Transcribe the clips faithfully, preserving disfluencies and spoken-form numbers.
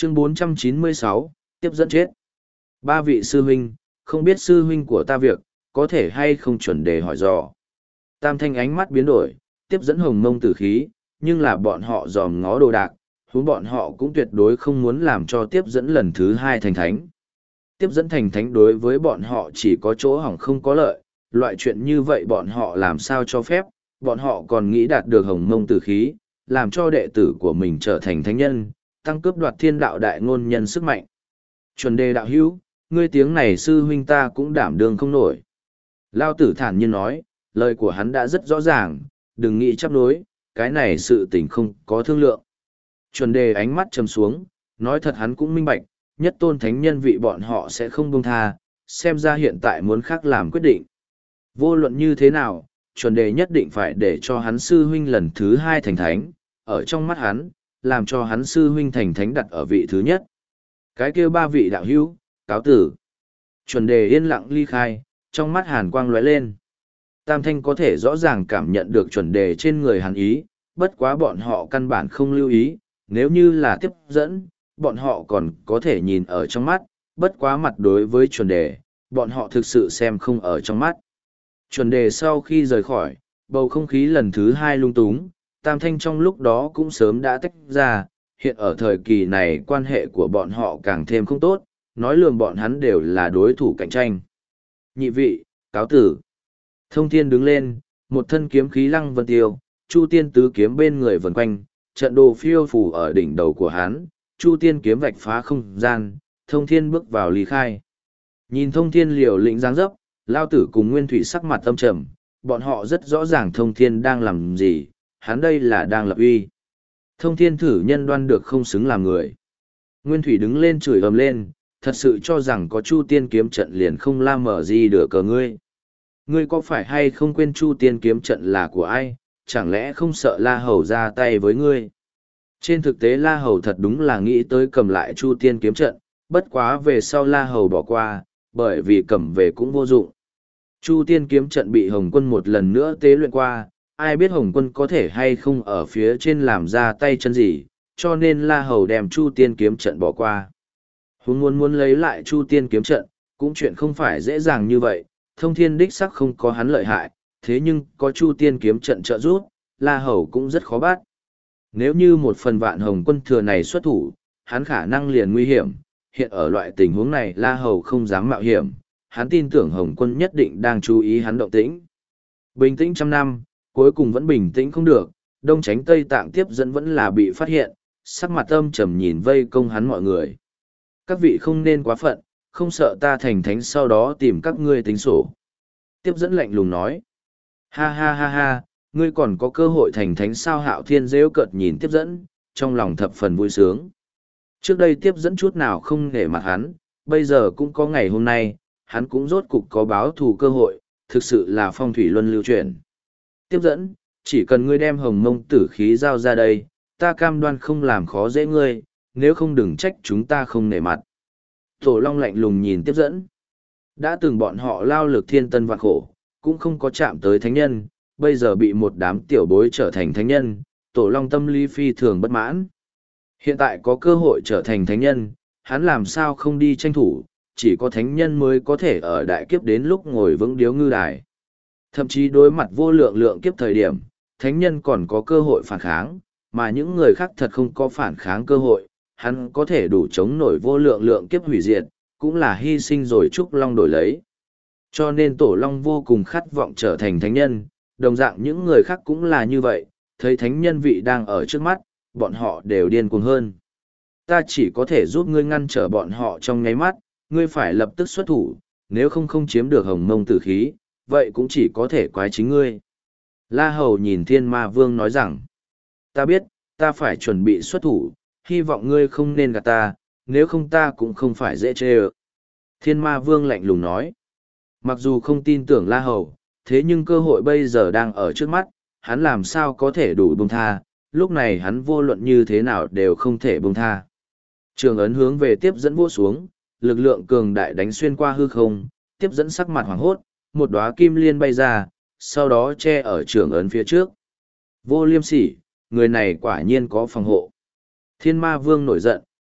Chương bốn trăm chín mươi sáu, tiếp dẫn chết. Ba vị sư huynh, không biết sư huynh của ta việc, có thể hay không chuẩn đề hỏi dò. Tam thanh ánh mắt biến đổi, tiếp dẫn hồng mông tử khí, nhưng là bọn họ dòm ngó đồ đạc, huống bọn họ cũng tuyệt đối không muốn làm cho tiếp dẫn lần thứ hai thành thánh. Tiếp dẫn thành thánh đối với bọn họ chỉ có chỗ hỏng không có lợi, loại chuyện như vậy bọn họ làm sao cho phép, bọn họ còn nghĩ đạt được hồng mông tử khí, làm cho đệ tử của mình trở thành thánh nhân, tăng cướp đoạt thiên đạo đại ngôn nhân sức mạnh. Chuẩn đề đạo hữu, ngươi tiếng này sư huynh ta cũng đảm đương không nổi. Lao tử thản nhiên nói, lời của hắn đã rất rõ ràng, đừng nghĩ chấp nối, cái này sự tình không có thương lượng. Chuẩn đề ánh mắt trầm xuống, nói thật hắn cũng minh bạch, nhất tôn thánh nhân vị bọn họ sẽ không buông tha, xem ra hiện tại muốn khác làm quyết định. Vô luận như thế nào, chuẩn đề nhất định phải để cho hắn sư huynh lần thứ hai thành thánh, ở trong mắt hắn, làm cho hắn sư huynh thành thánh đặt ở vị thứ nhất. Cái kia ba vị đạo hữu, cáo tử. Chuẩn đề yên lặng ly khai, trong mắt hàn quang lóe lên. Tam thanh có thể rõ ràng cảm nhận được chuẩn đề trên người hàn ý, bất quá bọn họ căn bản không lưu ý, nếu như là tiếp dẫn, bọn họ còn có thể nhìn ở trong mắt, bất quá mặt đối với chuẩn đề, bọn họ thực sự xem không ở trong mắt. Chuẩn đề sau khi rời khỏi, bầu không khí lần thứ hai lung túng, tam thanh trong lúc đó cũng sớm đã tách ra, hiện ở thời kỳ này quan hệ của bọn họ càng thêm không tốt, nói lường bọn hắn đều là đối thủ cạnh tranh. Nhị vị, cáo tử. Thông thiên đứng lên, một thân kiếm khí lăng vân tiêu, chu tiên tứ kiếm bên người vần quanh, trận đồ phiêu phù ở đỉnh đầu của hắn, chu tiên kiếm vạch phá không gian, thông thiên bước vào ly khai. Nhìn thông thiên liều lĩnh dáng dấp, lao tử cùng nguyên thủy sắc mặt tâm trầm, bọn họ rất rõ ràng thông thiên đang làm gì, hắn đây là đang lập uy. Thông thiên thử nhân đoan được không xứng làm người. Nguyên thủy đứng lên chửi ầm lên, thật sự cho rằng có chu tiên kiếm trận liền không la mở gì được cờ ngươi. Ngươi có phải hay không quên chu tiên kiếm trận là của ai, chẳng lẽ không sợ La Hầu ra tay với ngươi? Trên thực tế La Hầu thật đúng là nghĩ tới cầm lại chu tiên kiếm trận, bất quá về sau La Hầu bỏ qua, bởi vì cầm về cũng vô dụng. Chu tiên kiếm trận bị Hồng Quân một lần nữa tế luyện qua, ai biết Hồng Quân có thể hay không ở phía trên làm ra tay chân gì, cho nên La Hầu đem chu tiên kiếm trận bỏ qua. Huống muốn muốn lấy lại chu tiên kiếm trận, cũng chuyện không phải dễ dàng như vậy, thông thiên đích sắc không có hắn lợi hại, thế nhưng có chu tiên kiếm trận trợ giúp, La Hầu cũng rất khó bắt. Nếu như một phần vạn Hồng Quân thừa này xuất thủ, hắn khả năng liền nguy hiểm, hiện ở loại tình huống này La Hầu không dám mạo hiểm, hắn tin tưởng Hồng Quân nhất định đang chú ý hắn động tĩnh. Bình tĩnh trăm năm, cuối cùng vẫn bình tĩnh không được, Đông Chánh Tây Tạng tiếp dẫn vẫn là bị phát hiện, sắc mặt âm trầm nhìn vây công hắn mọi người. Các vị không nên quá phận, không sợ ta thành thánh sau đó tìm các ngươi tính sổ. Tiếp dẫn lạnh lùng nói. Ha ha ha ha, ngươi còn có cơ hội thành thánh sao? Hạo Thiên rêu cợt nhìn tiếp dẫn, trong lòng thập phần vui sướng. Trước đây tiếp dẫn chút nào không nể mặt hắn, bây giờ cũng có ngày hôm nay, hắn cũng rốt cục có báo thù cơ hội, thực sự là phong thủy luân lưu chuyển. Tiếp dẫn, chỉ cần ngươi đem hồng mông tử khí giao ra đây, ta cam đoan không làm khó dễ ngươi, nếu không đừng trách chúng ta không nể mặt. Tổ Long lạnh lùng nhìn tiếp dẫn. Đã từng bọn họ lao lực thiên tân vạn khổ, cũng không có chạm tới thánh nhân, bây giờ bị một đám tiểu bối trở thành thánh nhân, Tổ Long tâm lý phi thường bất mãn. Hiện tại có cơ hội trở thành thánh nhân, hắn làm sao không đi tranh thủ, chỉ có thánh nhân mới có thể ở đại kiếp đến lúc ngồi vững điếu ngư đài. Thậm chí đối mặt vô lượng lượng kiếp thời điểm, thánh nhân còn có cơ hội phản kháng, mà những người khác thật không có phản kháng cơ hội, hắn có thể đủ chống nổi vô lượng lượng kiếp hủy diệt, cũng là hy sinh rồi Trúc Long đổi lấy. Cho nên Tổ Long vô cùng khát vọng trở thành thánh nhân, đồng dạng những người khác cũng là như vậy, thấy thánh nhân vị đang ở trước mắt, bọn họ đều điên cuồng hơn. Ta chỉ có thể giúp ngươi ngăn trở bọn họ trong nháy mắt, ngươi phải lập tức xuất thủ, nếu không không chiếm được hồng mông tử khí, vậy cũng chỉ có thể quái chính ngươi. La Hầu nhìn Thiên Ma Vương nói rằng, ta biết, ta phải chuẩn bị xuất thủ, hy vọng ngươi không nên gạt ta, nếu không ta cũng không phải dễ chê ơ. Thiên Ma Vương lạnh lùng nói, mặc dù không tin tưởng La Hầu, thế nhưng cơ hội bây giờ đang ở trước mắt, hắn làm sao có thể đủ buông tha, lúc này hắn vô luận như thế nào đều không thể buông tha. Trường ấn hướng về tiếp dẫn vỗ xuống, lực lượng cường đại đánh xuyên qua hư không, tiếp dẫn sắc mặt hoảng hốt, một đóa kim liên bay ra, sau đó che ở trường ấn phía trước. Vô Liêm Sỉ, người này quả nhiên có phòng hộ. Thiên Ma Vương nổi giận,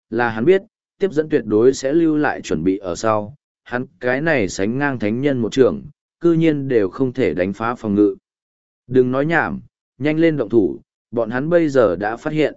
là hắn biết, tiếp dẫn tuyệt đối sẽ lưu lại chuẩn bị ở sau, hắn cái này sánh ngang thánh nhân một trường, cư nhiên đều không thể đánh phá phòng ngự. Đừng nói nhảm, nhanh lên động thủ, bọn hắn bây giờ đã phát hiện.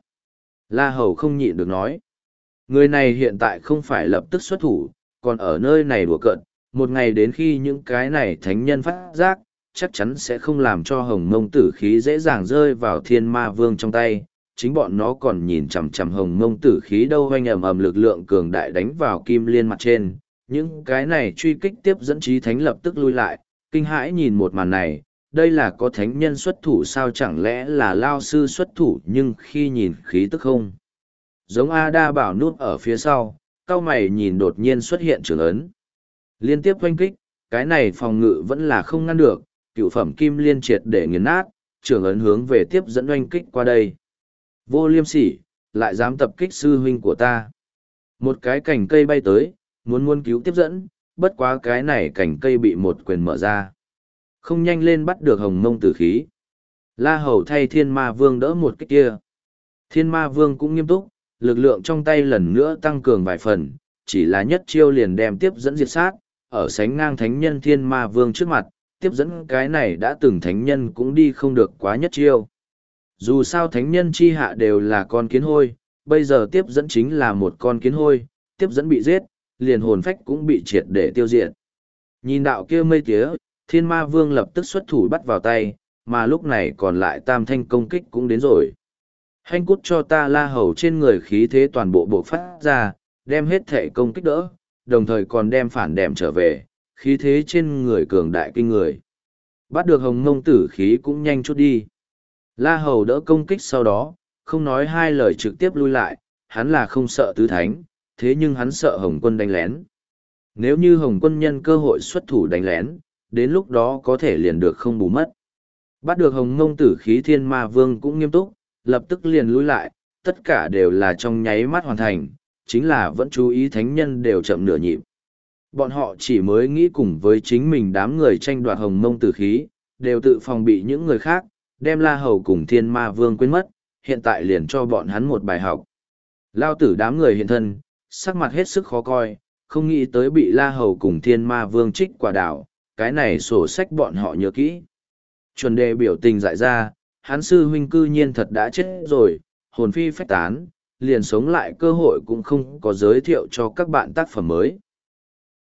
La Hầu không nhịn được nói. Người này hiện tại không phải lập tức xuất thủ, còn ở nơi này đùa cợt, một ngày đến khi những cái này thánh nhân phát giác, chắc chắn sẽ không làm cho hồng mông tử khí dễ dàng rơi vào thiên ma vương trong tay. Chính bọn nó còn nhìn chằm chằm hồng mông tử khí đâu hoanh ầm ầm lực lượng cường đại đánh vào kim liên mặt trên. Những cái này truy kích tiếp dẫn trí thánh lập tức lui lại, kinh hãi nhìn một màn này, đây là có thánh nhân xuất thủ sao chẳng lẽ là lao sư xuất thủ nhưng khi nhìn khí tức không. Giống A Đa Bảo núp ở phía sau, cao mày nhìn đột nhiên xuất hiện trường ấn. Liên tiếp oanh kích, cái này phòng ngự vẫn là không ngăn được, cựu phẩm kim liên triệt để nghiền nát, trường ấn hướng về tiếp dẫn oanh kích qua đây. Vô liêm sỉ, lại dám tập kích sư huynh của ta. Một cái cành cây bay tới, muốn muốn cứu tiếp dẫn, bất quá cái này cành cây bị một quyền mở ra. Không nhanh lên bắt được hồng mông tử khí. La Hầu thay thiên ma vương đỡ một kích kia. Thiên ma vương cũng nghiêm túc, lực lượng trong tay lần nữa tăng cường vài phần, chỉ là nhất chiêu liền đem tiếp dẫn diệt sát, ở sánh ngang thánh nhân thiên ma vương trước mặt, tiếp dẫn cái này đã từng thánh nhân cũng đi không được quá nhất chiêu. Dù sao thánh nhân chi hạ đều là con kiến hôi, bây giờ tiếp dẫn chính là một con kiến hôi, tiếp dẫn bị giết, liền hồn phách cũng bị triệt để tiêu diệt. Nhìn đạo kia mây tía, thiên ma vương lập tức xuất thủ bắt vào tay, mà lúc này còn lại tam thanh công kích cũng đến rồi. Hanh cút cho ta La Hầu trên người khí thế toàn bộ bộ phát ra, đem hết thể công kích đỡ, đồng thời còn đem phản đệm trở về, khí thế trên người cường đại kinh người. Bắt được hồng mông tử khí cũng nhanh chút đi. La Hầu đỡ công kích sau đó, không nói hai lời trực tiếp lui lại, hắn là không sợ tứ thánh, thế nhưng hắn sợ Hồng Quân đánh lén. Nếu như Hồng Quân nhân cơ hội xuất thủ đánh lén, đến lúc đó có thể liền được không bù mất. Bắt được Hồng Mông tử khí thiên ma vương cũng nghiêm túc, lập tức liền lui lại, tất cả đều là trong nháy mắt hoàn thành, chính là vẫn chú ý thánh nhân đều chậm nửa nhịp. Bọn họ chỉ mới nghĩ cùng với chính mình đám người tranh đoạt Hồng Mông tử khí, đều tự phòng bị những người khác, đem La Hầu cùng thiên ma vương quên mất, hiện tại liền cho bọn hắn một bài học. Lao tử đám người hiện thân, sắc mặt hết sức khó coi, không nghĩ tới bị La Hầu cùng thiên ma vương trích quả đảo, cái này sổ sách bọn họ nhớ kỹ. Chuẩn đề biểu tình dại ra, hắn sư huynh cư nhiên thật đã chết rồi, hồn phi phách tán, liền sống lại cơ hội cũng không có giới thiệu cho các bạn tác phẩm mới.